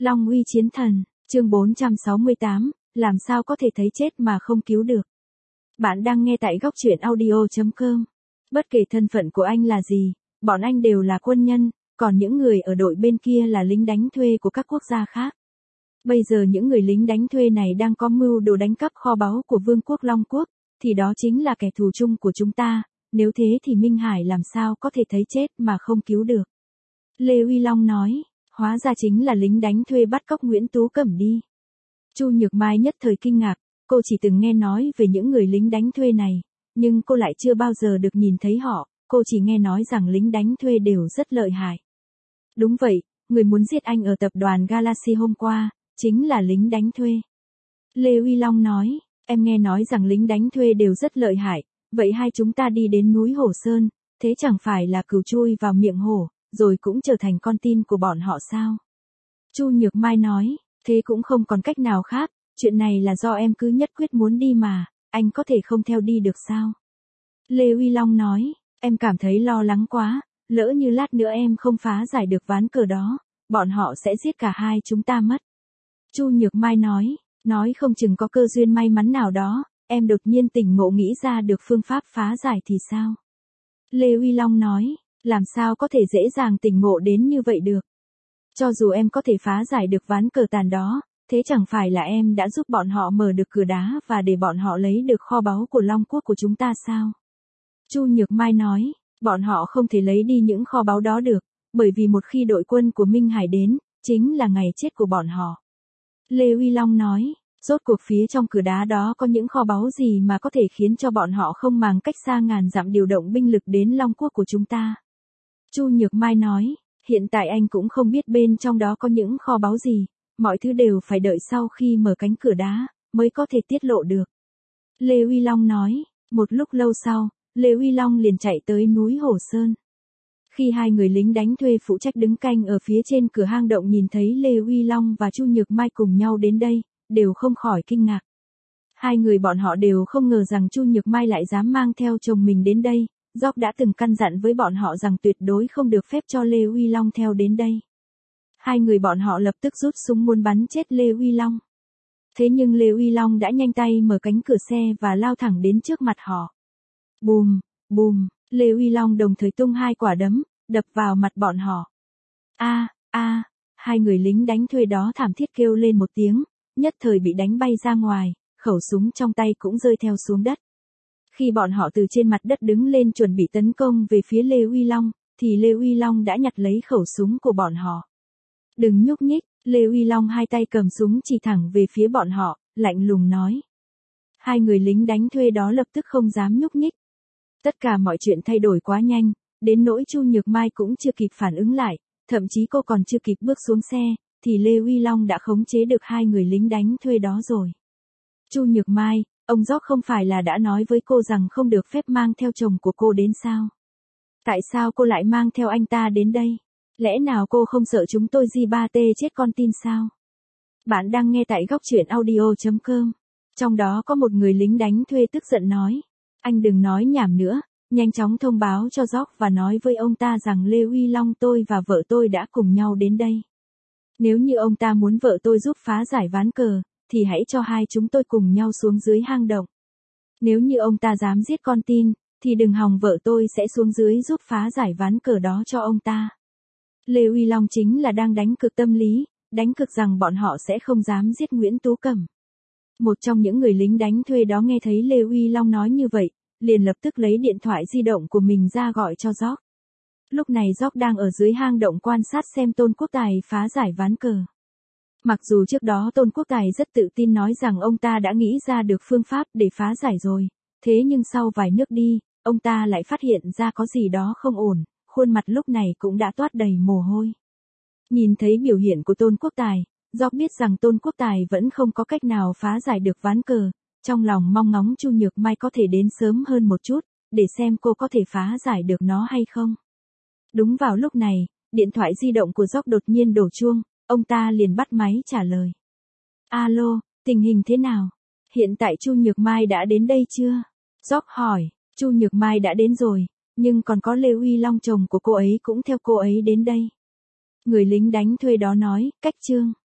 Long uy chiến thần, chương 468, làm sao có thể thấy chết mà không cứu được. Bạn đang nghe tại góc truyện audio.com. Bất kể thân phận của anh là gì, bọn anh đều là quân nhân, còn những người ở đội bên kia là lính đánh thuê của các quốc gia khác. Bây giờ những người lính đánh thuê này đang có mưu đồ đánh cắp kho báu của Vương quốc Long Quốc, thì đó chính là kẻ thù chung của chúng ta, nếu thế thì Minh Hải làm sao có thể thấy chết mà không cứu được. Lê Uy Long nói, hóa ra chính là lính đánh thuê bắt cóc Nguyễn Tú Cẩm đi. Chu Nhược Mai nhất thời kinh ngạc, cô chỉ từng nghe nói về những người lính đánh thuê này, nhưng cô lại chưa bao giờ được nhìn thấy họ, cô chỉ nghe nói rằng lính đánh thuê đều rất lợi hại. Đúng vậy, người muốn giết anh ở tập đoàn Galaxy hôm qua, chính là lính đánh thuê. Lê Uy Long nói, em nghe nói rằng lính đánh thuê đều rất lợi hại, vậy hai chúng ta đi đến núi Hổ Sơn, thế chẳng phải là cừu chui vào miệng hổ, rồi cũng trở thành con tin của bọn họ sao? Chu Nhược Mai nói, thế cũng không còn cách nào khác, chuyện này là do em cứ nhất quyết muốn đi mà, anh có thể không theo đi được sao? Lê Uy Long nói, em cảm thấy lo lắng quá, lỡ như lát nữa em không phá giải được ván cờ đó, bọn họ sẽ giết cả hai chúng ta mất. Chu Nhược Mai nói không chừng có cơ duyên may mắn nào đó, em đột nhiên tỉnh ngộ nghĩ ra được phương pháp phá giải thì sao? Lê Uy Long nói, làm sao có thể dễ dàng tỉnh ngộ đến như vậy được? Cho dù em có thể phá giải được ván cờ tàn đó, thế chẳng phải là em đã giúp bọn họ mở được cửa đá và để bọn họ lấy được kho báu của Long Quốc của chúng ta sao? Chu Nhược Mai nói, bọn họ không thể lấy đi những kho báu đó được, bởi vì một khi đội quân của Minh Hải đến, chính là ngày chết của bọn họ. Lê Uy Long nói, rốt cuộc phía trong cửa đá đó có những kho báu gì mà có thể khiến cho bọn họ không màng cách xa ngàn dặm điều động binh lực đến Long Quốc của chúng ta. Chu Nhược Mai nói, hiện tại anh cũng không biết bên trong đó có những kho báu gì, mọi thứ đều phải đợi sau khi mở cánh cửa đá, mới có thể tiết lộ được. Lê Uy Long nói, một lúc lâu sau, Lê Uy Long liền chạy tới núi Hổ Sơn. Khi hai người lính đánh thuê phụ trách đứng canh ở phía trên cửa hang động nhìn thấy Lê Uy Long và Chu Nhược Mai cùng nhau đến đây, đều không khỏi kinh ngạc. Hai người bọn họ đều không ngờ rằng Chu Nhược Mai lại dám mang theo chồng mình đến đây, Jock đã từng căn dặn với bọn họ rằng tuyệt đối không được phép cho Lê Uy Long theo đến đây. Hai người bọn họ lập tức rút súng muốn bắn chết Lê Uy Long. Thế nhưng Lê Uy Long đã nhanh tay mở cánh cửa xe và lao thẳng đến trước mặt họ. Bùm, bùm, Lê Uy Long đồng thời tung hai quả đấm, đập vào mặt bọn họ. Hai người lính đánh thuê đó thảm thiết kêu lên một tiếng, nhất thời bị đánh bay ra ngoài, khẩu súng trong tay cũng rơi theo xuống đất. Khi bọn họ từ trên mặt đất đứng lên chuẩn bị tấn công về phía Lê Uy Long, thì Lê Uy Long đã nhặt lấy khẩu súng của bọn họ. Đừng nhúc nhích, Lê Uy Long hai tay cầm súng chỉ thẳng về phía bọn họ, lạnh lùng nói. Hai người lính đánh thuê đó lập tức không dám nhúc nhích. Tất cả mọi chuyện thay đổi quá nhanh, đến nỗi Chu Nhược Mai cũng chưa kịp phản ứng lại, thậm chí cô còn chưa kịp bước xuống xe, thì Lê Uy Long đã khống chế được hai người lính đánh thuê đó rồi. Chu Nhược Mai, ông Jock không phải là đã nói với cô rằng không được phép mang theo chồng của cô đến sao? Tại sao cô lại mang theo anh ta đến đây? Lẽ nào cô không sợ chúng tôi G3T chết con tin sao? Bạn đang nghe tại góc truyện audio.com. Trong đó có một người lính đánh thuê tức giận nói. Anh đừng nói nhảm nữa, nhanh chóng thông báo cho Jock và nói với ông ta rằng Lê Uy Long tôi và vợ tôi đã cùng nhau đến đây. Nếu như ông ta muốn vợ tôi giúp phá giải ván cờ, thì hãy cho hai chúng tôi cùng nhau xuống dưới hang động. Nếu như ông ta dám giết con tin, thì đừng hòng vợ tôi sẽ xuống dưới giúp phá giải ván cờ đó cho ông ta. Lê Uy Long chính là đang đánh cược tâm lý, đánh cược rằng bọn họ sẽ không dám giết Nguyễn Tú Cẩm. Một trong những người lính đánh thuê đó nghe thấy Lê Uy Long nói như vậy, liền lập tức lấy điện thoại di động của mình ra gọi cho Jock. Lúc này Jock đang ở dưới hang động quan sát xem Tôn Quốc Tài phá giải ván cờ. Mặc dù trước đó Tôn Quốc Tài rất tự tin nói rằng ông ta đã nghĩ ra được phương pháp để phá giải rồi, thế nhưng sau vài nước đi, ông ta lại phát hiện ra có gì đó không ổn, khuôn mặt lúc này cũng đã toát đầy mồ hôi. Nhìn thấy biểu hiện của Tôn Quốc Tài, Jock biết rằng Tôn Quốc Tài vẫn không có cách nào phá giải được ván cờ, trong lòng mong ngóng Chu Nhược Mai có thể đến sớm hơn một chút, để xem cô có thể phá giải được nó hay không. Đúng vào lúc này, điện thoại di động của Jock đột nhiên đổ chuông, ông ta liền bắt máy trả lời. Alo, tình hình thế nào? Hiện tại Chu Nhược Mai đã đến đây chưa? Jock hỏi, Chu Nhược Mai đã đến rồi, nhưng còn có Lê Uy Long chồng của cô ấy cũng theo cô ấy đến đây. Người lính đánh thuê đó nói, cách chương.